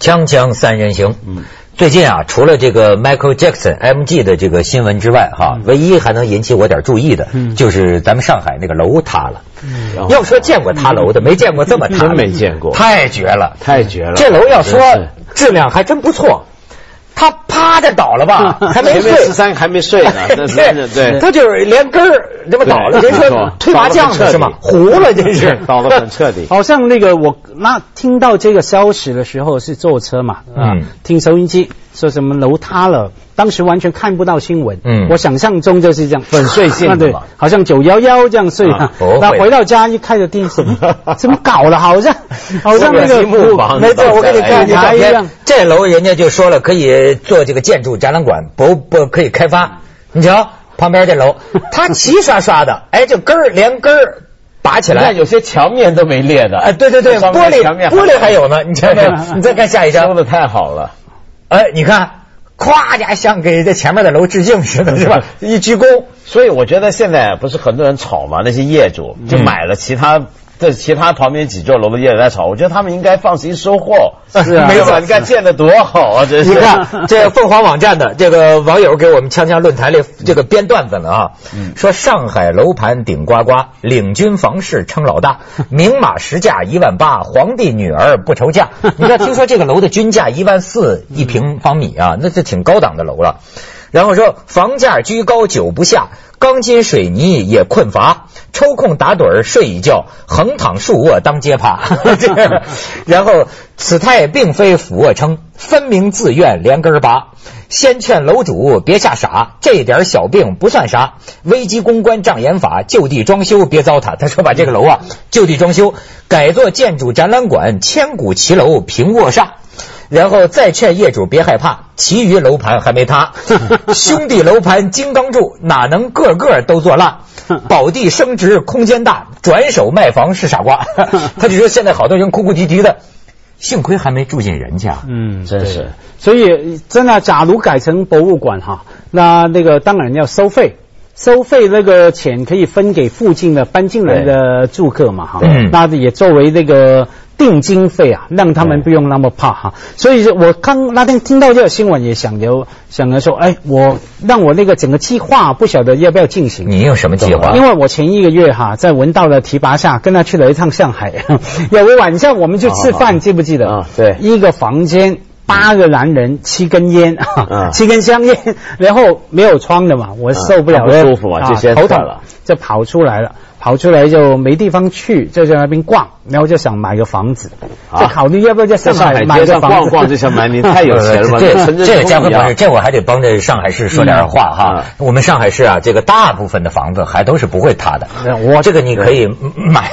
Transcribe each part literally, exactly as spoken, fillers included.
锵锵三人行。嗯，最近啊，除了这个 Michael Jackson M G 的这个新闻之外，哈，唯一还能引起我点注意的，嗯，就是咱们上海那个楼塌了。嗯，要说见过塌楼的，没见过这么塌， 真没见过， 太绝了， 太绝了。 这楼要说质量还真不错。他啪着倒了吧，还没睡， 十三还没睡呢，对对， 他就是连根儿这么倒了，人说推麻将的是吗？糊了，真是倒得很彻底。 好像那个我那听到这个消息的时候是坐车嘛，嗯，听收音机说什么楼塌了，当时完全看不到新闻，嗯，我想象中就是这样粉碎性的嘛， 好像九幺幺这样睡啊，那回到家一开着电视，怎么搞了？好像好像那个木房， 没错，我给你看照片，这楼人家就说了可以做这个建筑展览馆，不不可以开发。你瞧旁边这楼，它齐刷刷的，哎，这根儿连根儿拔起来， 你看有些墙面都没裂的， 哎，对对对，玻璃玻璃还有呢，你瞧瞧，你再看下一张， 说的太好了， 哎，你看。咵家像给这前面的楼致敬似的，是吧？一鞠躬。 所以我觉得现在不是很多人吵嘛，那些业主就买了其他这其他旁边几座楼的业主在吵，我觉得他们应该放心收货。 是啊， 没错，你看建的多好啊！这是你看这凤凰网站的这个网友给我们锵锵论坛里这个编段子了啊，嗯、说上海楼盘顶呱呱，领军房市称老大，明码实价一万八，皇帝女儿不愁嫁。你看，听说这个楼的均价一万四一平方米啊，那是挺高档的楼了。然后说房价居高久不下，钢筋水泥也困乏，抽空打盹睡一觉，横躺竖卧当街趴。然后此态并非俯卧撑，分明自愿连根拔。先劝楼主别吓傻，这点小病不算啥，危机公关障眼法，就地装修别糟蹋。他说把这个楼啊就地装修，改做建筑展览馆，千古骑楼平卧煞。然后再劝业主别害怕，其余楼盘还没塌，兄弟楼盘金刚柱，哪能个个都做烂？保地升值空间大，转手卖房是傻瓜。他就说现在好多人哭哭啼啼的，幸亏还没住进人家。 嗯，真是。所以真的，假如改成博物馆哈，那那个当然要收费。收费那个钱可以分给附近的搬进来的住客嘛哈，那也作为那个定金费啊，让他们不用那么怕哈。所以我刚那天听到这个新闻，也想着想着说，哎，我让我那个整个计划不晓得要不要进行。 你有什么计划？ 因为我前一个月哈在文道的提拔下，跟他去了一趟上海，有个晚上我们去吃饭，记不记得？ 啊，对， 一个房间。八个男人，七根烟，啊、七根香烟，然后没有窗的嘛，我受不了了， 啊、不舒服嘛，就先头疼了，就跑出来了，跑出来就没地方去，就在那边逛，然后就想买个房子，就考虑要不要在上海买个房子。 逛逛就想买，你太有钱了嘛！ 这这个嘉宾同志，这我还得帮着上海市说点话哈。嗯、我们上海市啊，这个大部分的房子还都是不会塌的，我这个你可以买。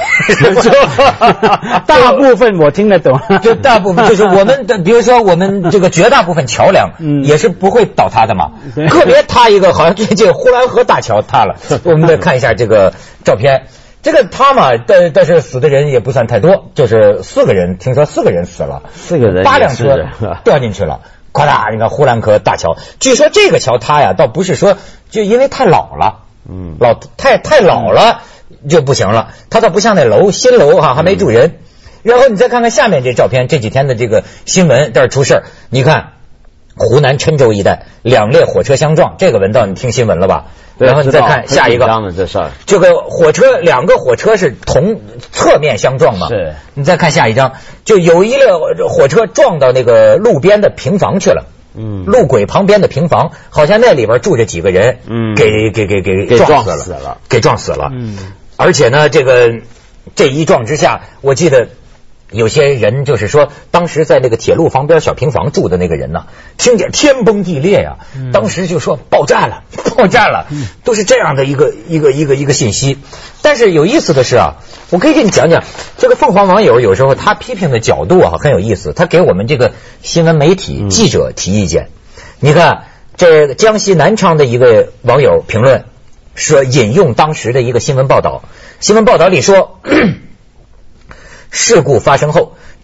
大部分我听得懂， 就大部分就是我们的，比如说我们这个绝大部分桥梁也是不会倒塌的嘛，嗯、个别塌一个，好像最近呼兰河大桥塌了，我们再看一下这个照片。这个塌嘛，但但是死的人也不算太多，就是四个人，听说四个人死了， 四个人， 八辆车掉进去了，咵啦，你看呼兰河大桥，据说这个桥塌呀，倒不是说就因为太老了，嗯，老太太老了就不行了，它倒不像那楼新楼哈还没住人。嗯、然后你再看看下面这照片，这几天的这个新闻这儿出事，你看湖南郴州一带两列火车相撞，这个文道你听新闻了吧？然后你再看下一个， 这事儿， 这个火车两个火车是同侧面相撞嘛？ 是。 你再看下一张，就有一列火车撞到那个路边的平房去了，嗯，路轨旁边的平房，好像那里边住着几个人，嗯，给给给给给撞死了， 给撞死了，嗯，而且呢，这个这一撞之下，我记得。有些人就是说，当时在那个铁路旁边小平房住的那个人呢，听见天崩地裂呀、啊，嗯、当时就说爆炸了，爆炸了，嗯、都是这样的一个一个一个一个信息。但是有意思的是啊，我可以跟你讲讲，这个凤凰网友有时候他批评的角度啊很有意思，他给我们这个新闻媒体记者提意见。嗯、你看，这江西南昌的一个网友评论说，引用当时的一个新闻报道，新闻报道里说。事故发生后，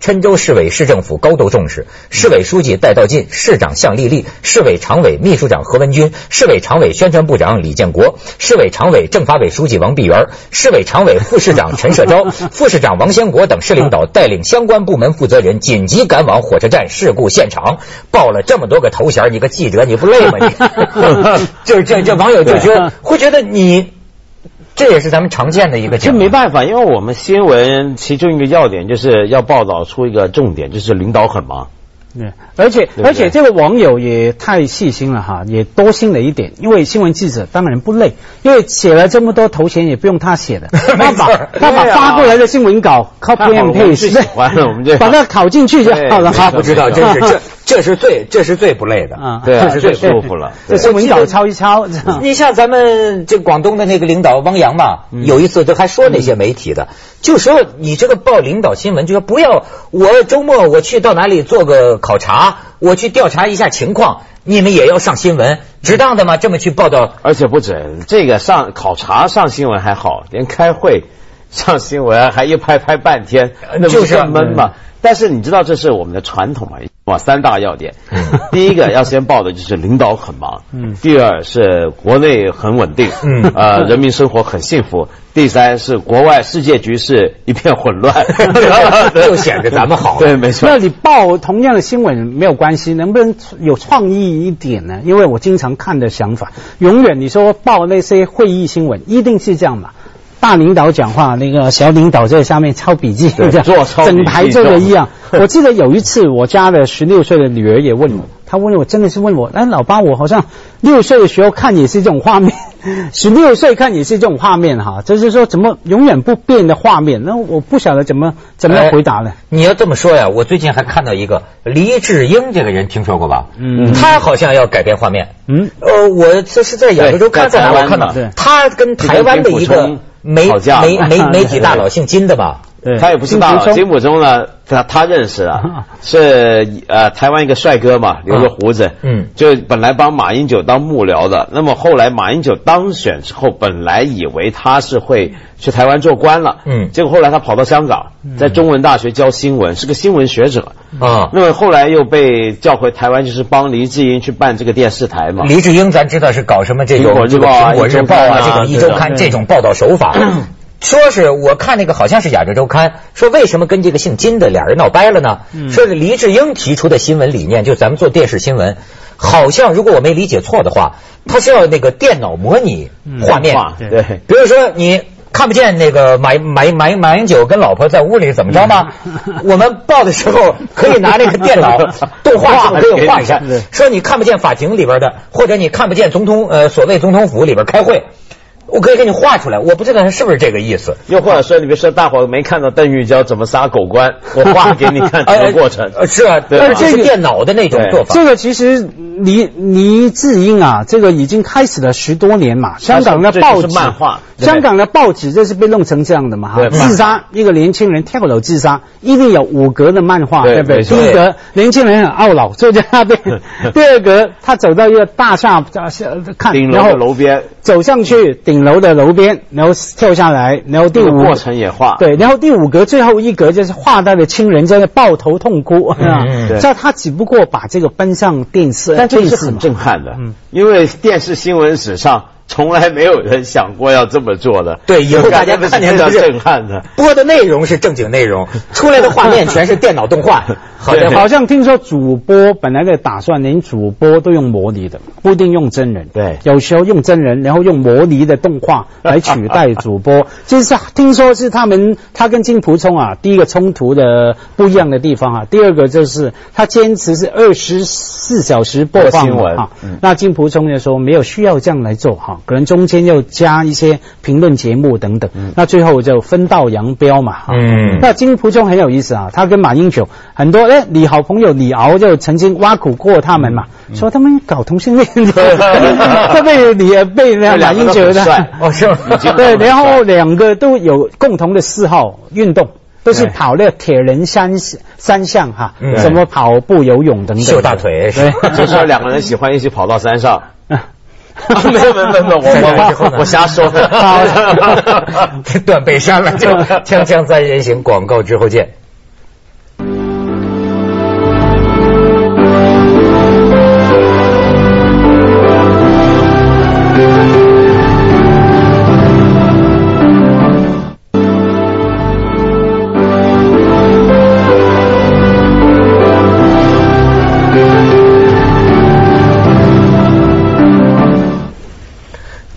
郴州市委市政府高度重视，市委书记戴道进、市长向丽丽、市委常委秘书长何文军、市委常委宣传部长李建国、市委常委政法委书记王碧元、市委常委副市长陈社昭、副市长王先国等市领导带领相关部门负责人紧急赶往火车站事故现场，报了这么多个头衔，你个记者你不累吗你？这这这网友就觉得会觉得你。这也是咱们常见的一个讲法， 这没办法，因为我们新闻其中一个要点就是要报道出一个重点，就是领导很忙。 对，而且对对而且这个网友也太细心了哈，也多心了一点，因为新闻记者当然不累，因为写了这么多头衔也不用他写的，他把他把发过来的新闻稿 copy and paste， 喜欢了我们就把它拷进去就好了。 他不知道，真是这这是最这是最不累的啊， 对， 这是最舒服了。 这新闻稿抄一抄。 你像咱们这广东的那个领导汪洋嘛， 嗯、 有一次就还说那些媒体的，嗯、就说你这个报领导新闻，就说不要我周末我去到哪里做个考察。我去调查一下情况，你们也要上新闻，值当的吗？这么去报道， 而且不止这个上考察上新闻还好，连开会上新闻还一拍拍半天，那不是闷嘛？但是你知道这是我们的传统嘛？哇，三大要点，嗯、第一个要先报的就是领导很忙，嗯，第二是国内很稳定，嗯，呃，人民生活很幸福，第三是国外世界局势一片混乱， 就显着咱们好。 对，没错。 那你报同样的新闻没有关系，能不能有创意一点呢？因为我经常看的想法，永远你说报那些会议新闻，一定是这样嘛。大领导讲话，那个小领导在下面抄笔记，这样做抄笔记整排做的一样。我记得有一次，我家的十六岁的女儿也问我，她问我真的是问我，哎，老爸，我好像六岁的时候看也是这种画面，十六岁看也是这种画面哈，就是说怎么永远不变的画面，那我不晓得怎么怎么回答呢、哎？ 你要这么说呀，我最近还看到一个黎智英这个人，听说过吧？嗯，他好像要改变画面。嗯，呃，我这是在亚洲周刊在哪我看到，他跟台湾的一个。媒媒媒媒体大佬姓金的吧？ 对，他也不是大佬。金溥中呢，他他认识啊，是呃台湾一个帅哥嘛，留着胡子，嗯，就本来帮马英九当幕僚的。那么后来马英九当选之后，本来以为他是会去台湾做官了，嗯，结果后来他跑到香港，在中文大学教新闻，是个新闻学者啊。那么后来又被叫回台湾，就是帮黎智英去办这个电视台嘛。 黎智英咱知道是搞什么这种苹果日报啊、 苹果日报啊、这种一周刊这种报道手法。说是我看那个好像是亚洲周刊说为什么跟这个姓金的俩人闹掰了呢？嗯、说是黎智英提出的新闻理念，就咱们做电视新闻，好像如果我没理解错的话，他是要那个电脑模拟画面， 嗯、对， 比如说你看不见那个马马马马英九跟老婆在屋里怎么着吗？我们报的时候可以拿那个电脑动画可以画一下，说你看不见法庭里边的，或者你看不见总统呃所谓总统府里边开会。我可以给你画出来，我不知道他是不是这个意思。 又或者说，你比如说，大伙没看到邓玉娇怎么杀狗官，我画给你看整个过程。 呃，是啊，对，而且是电脑的那种做法。 这个其实黎黎智英啊，这个已经开始了十多年嘛。香港的报纸， 漫画， 香港的报纸这是被弄成这样的嘛？哈，自杀，一个年轻人跳楼自杀，一定有五格的漫画，对不对？第一格，年轻人很懊恼，坐在那边；第二格，他走到一个大厦看， 顶楼的楼边， 走上去顶楼的楼边，然后跳下来，然后第五过程也画， 对，然后第五格最后一格就是画他的亲人在那抱头痛哭啊， 对， 这他只不过把这个搬上电视， 但这是很震撼的，嗯，因为电视新闻史上从来没有人想过要这么做的。 对，以后大家看见的是震撼的， 播的内容是正经内容，出来的画面全是电脑动画。 好的，好像听说主播本来的打算连主播都用模拟的，不一定用真人。 对， 有时候用真人，然后用模拟的动画来取代主播。就是听说是他们他跟金溥聪啊，第一个冲突的不一样的地方啊，第二个就是他坚持是二十四小时播放新闻啊。嗯、那金溥聪就说没有需要这样来做哈，可能中间要加一些评论节目等等。嗯、那最后就分道扬镳嘛。嗯，那金溥聪很有意思啊，他跟马英九很多。哎，李好朋友李敖就曾经挖苦过他们嘛，嗯、说他们搞同性恋，他被李被那马英九的哦是， 对，然后两个都有共同的嗜好，运动都是跑那个铁人三三项哈，嗯、什么跑步、游泳等等， 秀大腿， 对，就说两个人喜欢一起跑到山上。啊、没有没有没有，我我我瞎说的， 断背山了就锵锵三人行，广告之后见。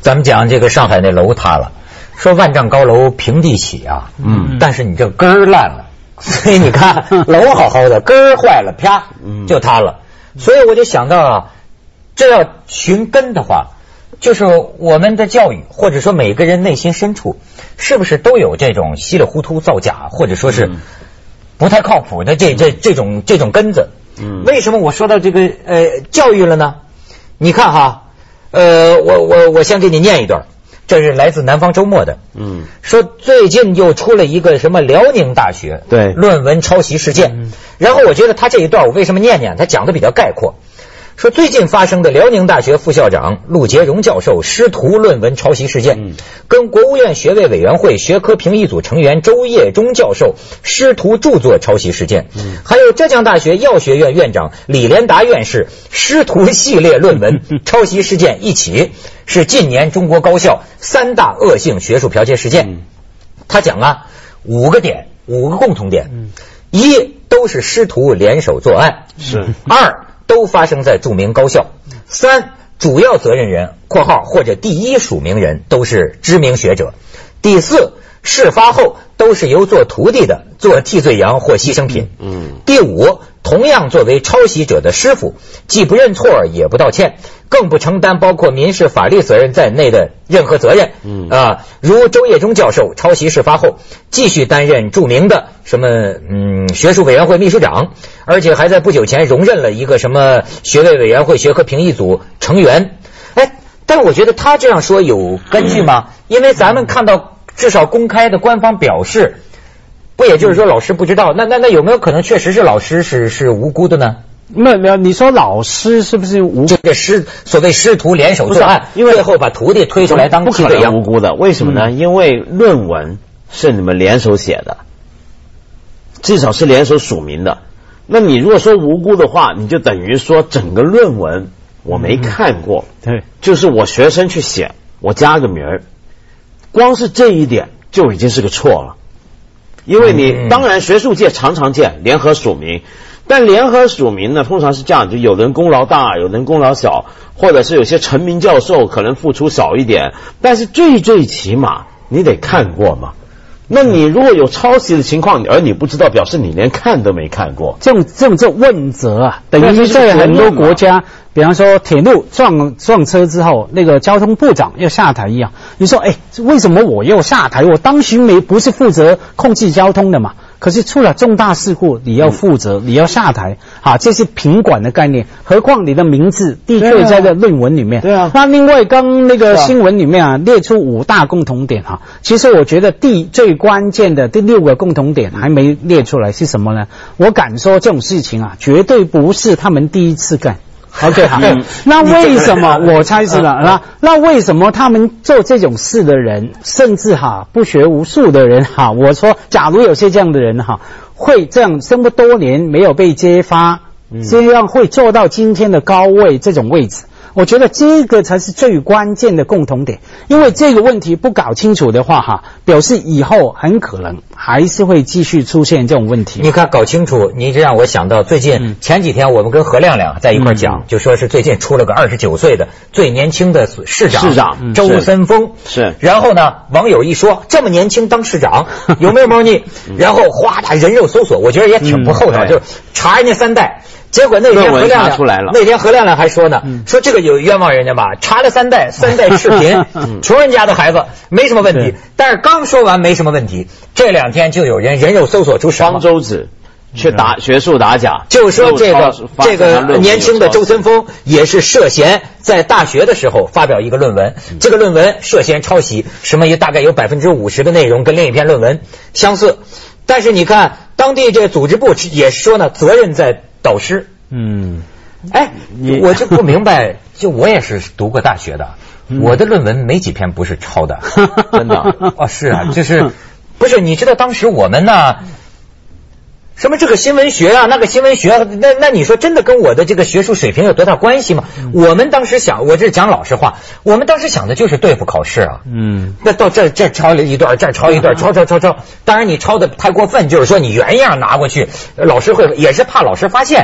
咱们讲这个上海那楼塌了，说万丈高楼平地起啊，嗯，但是你这根儿烂了，所以你看楼好好的，根儿坏了，啪就塌了。所以我就想到啊，这要寻根的话，就是我们的教育，或者说每个人内心深处，是不是都有这种稀里糊涂造假，或者说是不太靠谱的这这这种这种根子？嗯，为什么我说到这个呃教育了呢？你看哈，呃，我我我先给你念一段，这是来自南方周末的，嗯，说最近又出了一个什么辽宁大学对论文抄袭事件，嗯，然后我觉得他这一段我为什么念念？他讲的比较概括。说最近发生的辽宁大学副校长陆杰荣教授师徒论文抄袭事件，嗯，跟国务院学位委员会学科评议组成员周业中教授师徒著作抄袭事件，嗯，还有浙江大学药学院院长李连达院士师徒系列论文抄袭事件一起，是近年中国高校三大恶性学术剽窃事件。嗯，他讲啊，五个点，五个共同点，嗯，一都是师徒联手作案，是二。都发生在著名高校，三主要责任人（括号或者第一署名人）都是知名学者，第四事发后都是由做徒弟的做替罪羊或牺牲品，嗯，第五同样作为抄袭者的师傅，既不认错也不道歉，更不承担包括民事法律责任在内的任何责任，嗯啊，如周业中教授抄袭事发后继续担任著名的什么嗯学术委员会秘书长，而且还在不久前荣任了一个什么学位委员会学科评议组成员。哎，但我觉得他这样说有根据吗？因为咱们看到至少公开的官方表示，不也就是说老师不知道，那那那有没有可能确实是老师是是无辜的呢？ 没有没有，你说老师是不是无这个师所谓师徒联手作案，因为最后把徒弟推出来当替罪羊， 无辜的？为什么呢？嗯，因为论文是你们联手写的，至少是联手署名的。那你如果说无辜的话，你就等于说整个论文我没看过，嗯，对，就是我学生去写，我加个名儿，光是这一点就已经是个错了。因为你当然学术界常常见联合署名，但联合署名呢通常是这样，就有人功劳大，有人功劳小，或者是有些成名教授可能付出少一点，但是最最起码你得看过嘛。那你如果有抄袭的情况，而你不知道，表示你连看都没看过。 这种这种这问责啊，等于在很多国家，比方说铁路撞撞车之后，那个交通部长要下台一样。你说，哎，为什么我要下台？我当时没不是负责控制交通的嘛？可是出了重大事故，你要负责，你要下台，啊，这是品管的概念。何况你的名字的确在这论文里面。对啊。那另外，刚那个新闻里面啊，列出五大共同点哈。其实我觉得第最关键的第六个共同点还没列出来是什么呢？我敢说这种事情啊，绝对不是他们第一次干。OK 好，嗯，那为什么我猜是了？那那为什么他们做这种事的人，甚至哈不学无术的人哈，我说，假如有些这样的人哈，会这样这么多年没有被揭发，这样会做到今天的高位这种位置？我觉得这个才是最关键的共同点，因为这个问题不搞清楚的话哈，表示以后很可能还是会继续出现这种问题。 你看搞清楚，你这让我想到最近、嗯、前几天我们跟何亮亮在一块讲、嗯，就说是最近出了个二十九岁的最年轻的市长， 市长周森峰是。 然后呢，网友一说这么年轻当市长有没有猫腻？然后哗的人肉搜索，我觉得也挺不厚道，嗯、就查人家三代。结果那天何亮亮那天何亮亮还说呢、嗯，说这个有冤枉人家吧，查了三代，三代视频，穷人家的孩子没什么问题。但是刚说完没什么问题，这两天就有人人肉搜索出方舟子去打学术打假， 就说这个这个年轻的周森峰也是涉嫌在大学的时候发表一个论文，嗯、这个论文涉嫌抄袭，什么也大概有百分之五十的内容跟另一篇论文相似。但是你看当地这组织部也说呢，责任在导师。嗯，哎，我就不明白，就我也是读过大学的，嗯、我的论文没几篇不是抄的，真的。哦，是啊，就是不是？你知道当时我们呢，什么这个新闻学啊，那个新闻学，那那你说真的跟我的这个学术水平有多大关系吗？嗯、我们当时想，我这讲老实话，我们当时想的就是对付考试啊。嗯，那到这这抄了一段，这抄一段，抄抄抄抄。当然你抄的太过分，就是说你原样拿过去，老师会也是怕老师发现。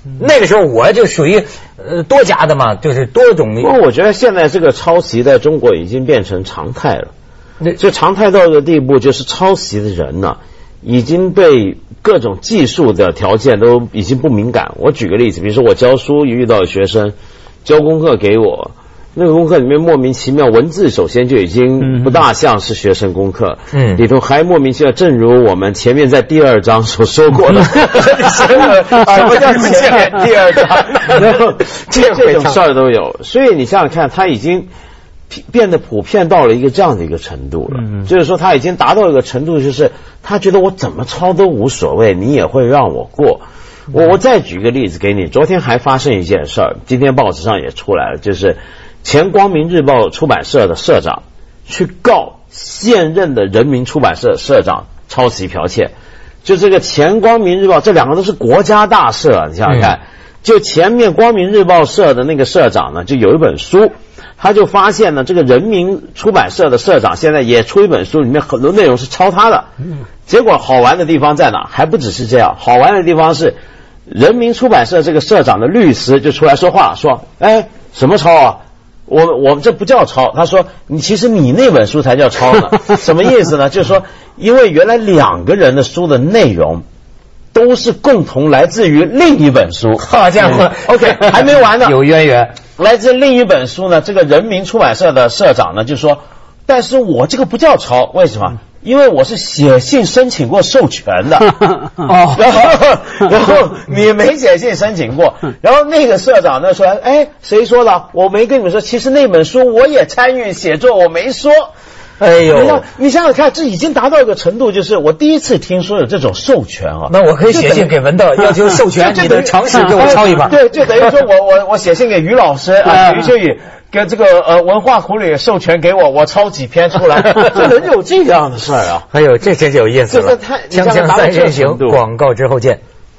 那个时候我就属于呃多家的嘛，就是多种。 不过我觉得现在这个抄袭在中国已经变成常态了，就常态到一个地步，就是抄袭的人呢、啊，已经被各种技术的条件都已经不敏感。我举个例子，比如说我教书遇到学生交功课给我。那个功课里面莫名其妙，文字首先就已经不大像是学生功课，嗯，里头还莫名其妙，正如我们前面在第二章所说过的，什么叫前面第二章？然后这这种事儿都有，所以你想想看，他已经变得普遍到了一个这样的一个程度了，嗯、就是说他已经达到一个程度，就是他觉得我怎么抄都无所谓，你也会让我过。我我再举个例子给你，昨天还发生一件事儿，今天报纸上也出来了，就是前光明日报出版社的社长去告现任的人民出版社社长抄袭剽窃。就这个前光明日报，这两个都是国家大社，你想想看，就前面光明日报社的那个社长呢，就有一本书，他就发现呢，这个人民出版社的社长现在也出一本书，里面很多内容是抄他的。结果好玩的地方在哪？还不只是这样，好玩的地方是人民出版社这个社长的律师就出来说话，说，哎，什么抄啊？我我们这不叫抄，他说你其实你那本书才叫抄呢。什么意思呢？就是说，因为原来两个人的书的内容都是共同来自于另一本书。 好家伙 ，OK， 还没完呢， 有渊源。 来自另一本书呢，这个人民出版社的社长呢就说，但是我这个不叫抄，为什么？因为我是写信申请过授权的，哦，然后然后你没写信申请过，然后那个社长呢说，哎，谁说的？我没跟你们说，其实那本书我也参与写作，我没说。哎呦，你想想看，这已经达到一个程度，就是我第一次听说有这种授权啊。 那我可以写信给文道，要求授权你的常识给我抄一把。 对，就等于说我我我写信给于老师啊，于秋雨。跟这个呃文化苦旅授权给我，我抄几篇出来，这能有这样的事儿啊？ 哎呦，这真是有意思了。 这太锵锵三人行，广告之后见。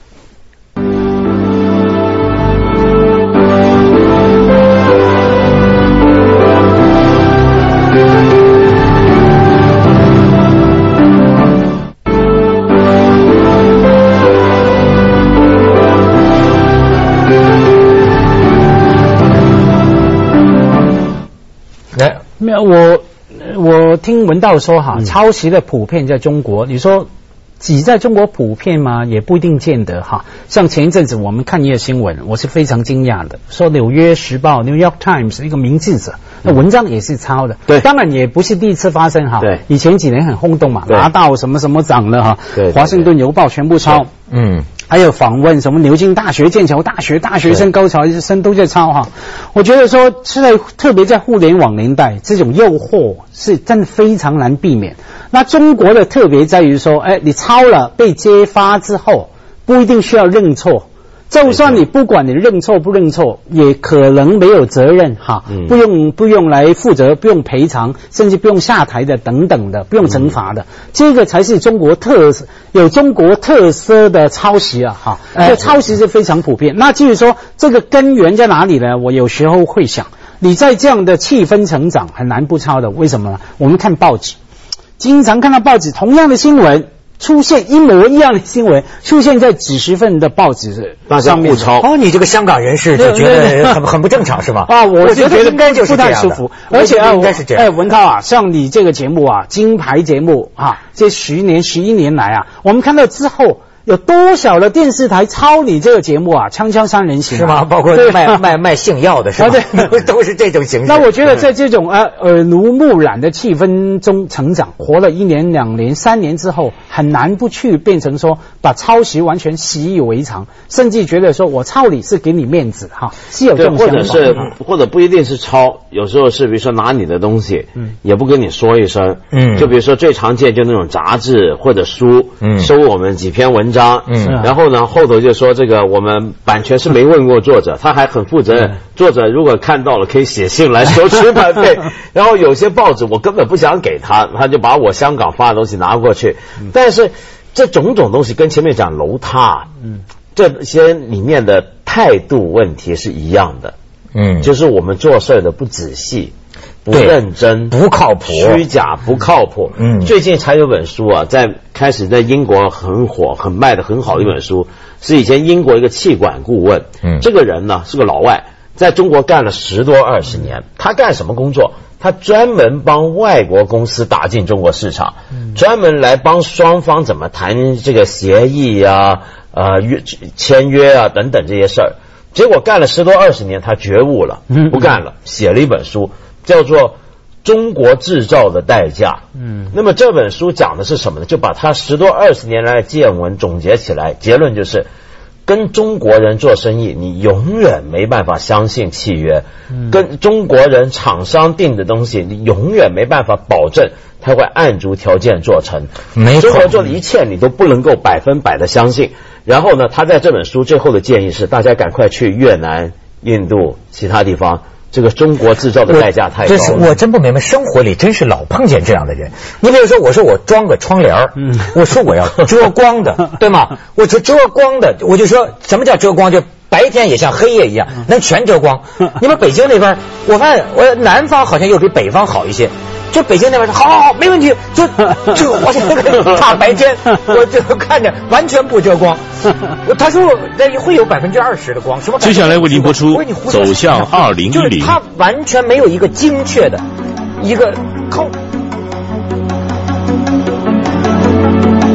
没有，我我听文道说哈，抄袭的普遍在中国，你说只在中国普遍吗？也不一定见得哈。像前一阵子我们看一个新闻，我是非常惊讶的，说《纽约时报》（New York Times） 一个名记者，那文章也是抄的。对，当然也不是第一次发生哈。对，以前几年很轰动嘛，拿到什么什么奖了哈。对，华盛顿邮报全部抄。嗯。还有访问什么牛津大学、剑桥大学大学生、高材生都在抄哈。我觉得说是在特别在互联网年代，这种诱惑是真的非常难避免。那中国的特别在于说，哎，你抄了被揭发之后，不一定需要认错。就算你不管你认错不认错，也可能没有责任哈，嗯、不用不用来负责，不用赔偿，甚至不用下台的等等的，不用惩罚的，嗯、这个才是中国特有中国特色的抄袭啊哈。这抄袭是非常普遍。那至于说这个根源在哪里呢？我有时候会想，你在这样的气氛成长，很难不抄的。为什么呢？我们看报纸，经常看到报纸同样的新闻。出现一模一样的新闻，出现在几十份的报纸上面。 哦，你这个香港人士就觉得很很不正常是吧？ 啊，我觉得应该就是不太舒服。而且啊，应该是这样。哎，文涛啊，像你这个节目啊，金牌节目啊，这十年十一年来啊，我们看到之后。有多少的电视台抄你这个节目啊？锵锵三人行、啊、 是吗？包括卖卖卖性药的是吧？对，都是这种形式。 那我觉得在这种呃耳濡目染的气氛中成长，活了一年、两年、三年之后，很难不去变成说把抄袭完全习以为常，甚至觉得说我抄你是给你面子哈，是有这种想法。 或者是或者不一定是抄，有时候是比如说拿你的东西，嗯，也不跟你说一声，嗯，就比如说最常见就那种杂志或者书，嗯，收我们几篇文章。嗯，然后呢，后头就说这个我们版权是没问过作者，他还很负责任。作者如果看到了，可以写信来收取版费。然后有些报纸我根本不想给他，他就把我香港发的东西拿过去。但是这种种东西跟前面讲楼塌，嗯，这些里面的态度问题是一样的。嗯，就是我们做事的不仔细。 不认真、 不靠谱、 虚假、不靠谱。嗯，最近才有本书啊，在开始在英国很火、很卖的很好的一本书，是以前英国一个气管顾问。嗯，这个人呢是个老外，在中国干了十多二十年。他干什么工作？他专门帮外国公司打进中国市场，专门来帮双方怎么谈这个协议啊、呃约签约啊等等这些事儿。结果干了十多二十年，他觉悟了，不干了，写了一本书，叫做《中国制造的代价》。嗯，那么这本书讲的是什么呢？就把他十多二十年来的见闻总结起来，结论就是。跟中国人做生意，你永远没办法相信契约；嗯、跟中国人厂商定的东西，你永远没办法保证他会按逐条件做成。没错，中国做的一切你都不能够百分百的相信。然后呢，他在这本书最后的建议是，大家赶快去越南、印度其他地方。这个中国制造的代价太高了。这是我真不明白，生活里真是老碰见这样的人。你比如说，我说我装个窗帘，嗯，我说我要遮光的，对吗？我说遮光的，我就说什么叫遮光？就白天也像黑夜一样，能全遮光。你们北京那边，我发现我南方好像又比北方好一些。就北京那边说好好好，没问题。就就我这个大白天，我就看着完全不遮光。他说那会有百分之二十的光，什么？ 接下来为您播出《走向二零一零》， 就是他完全没有一个精确的一个靠。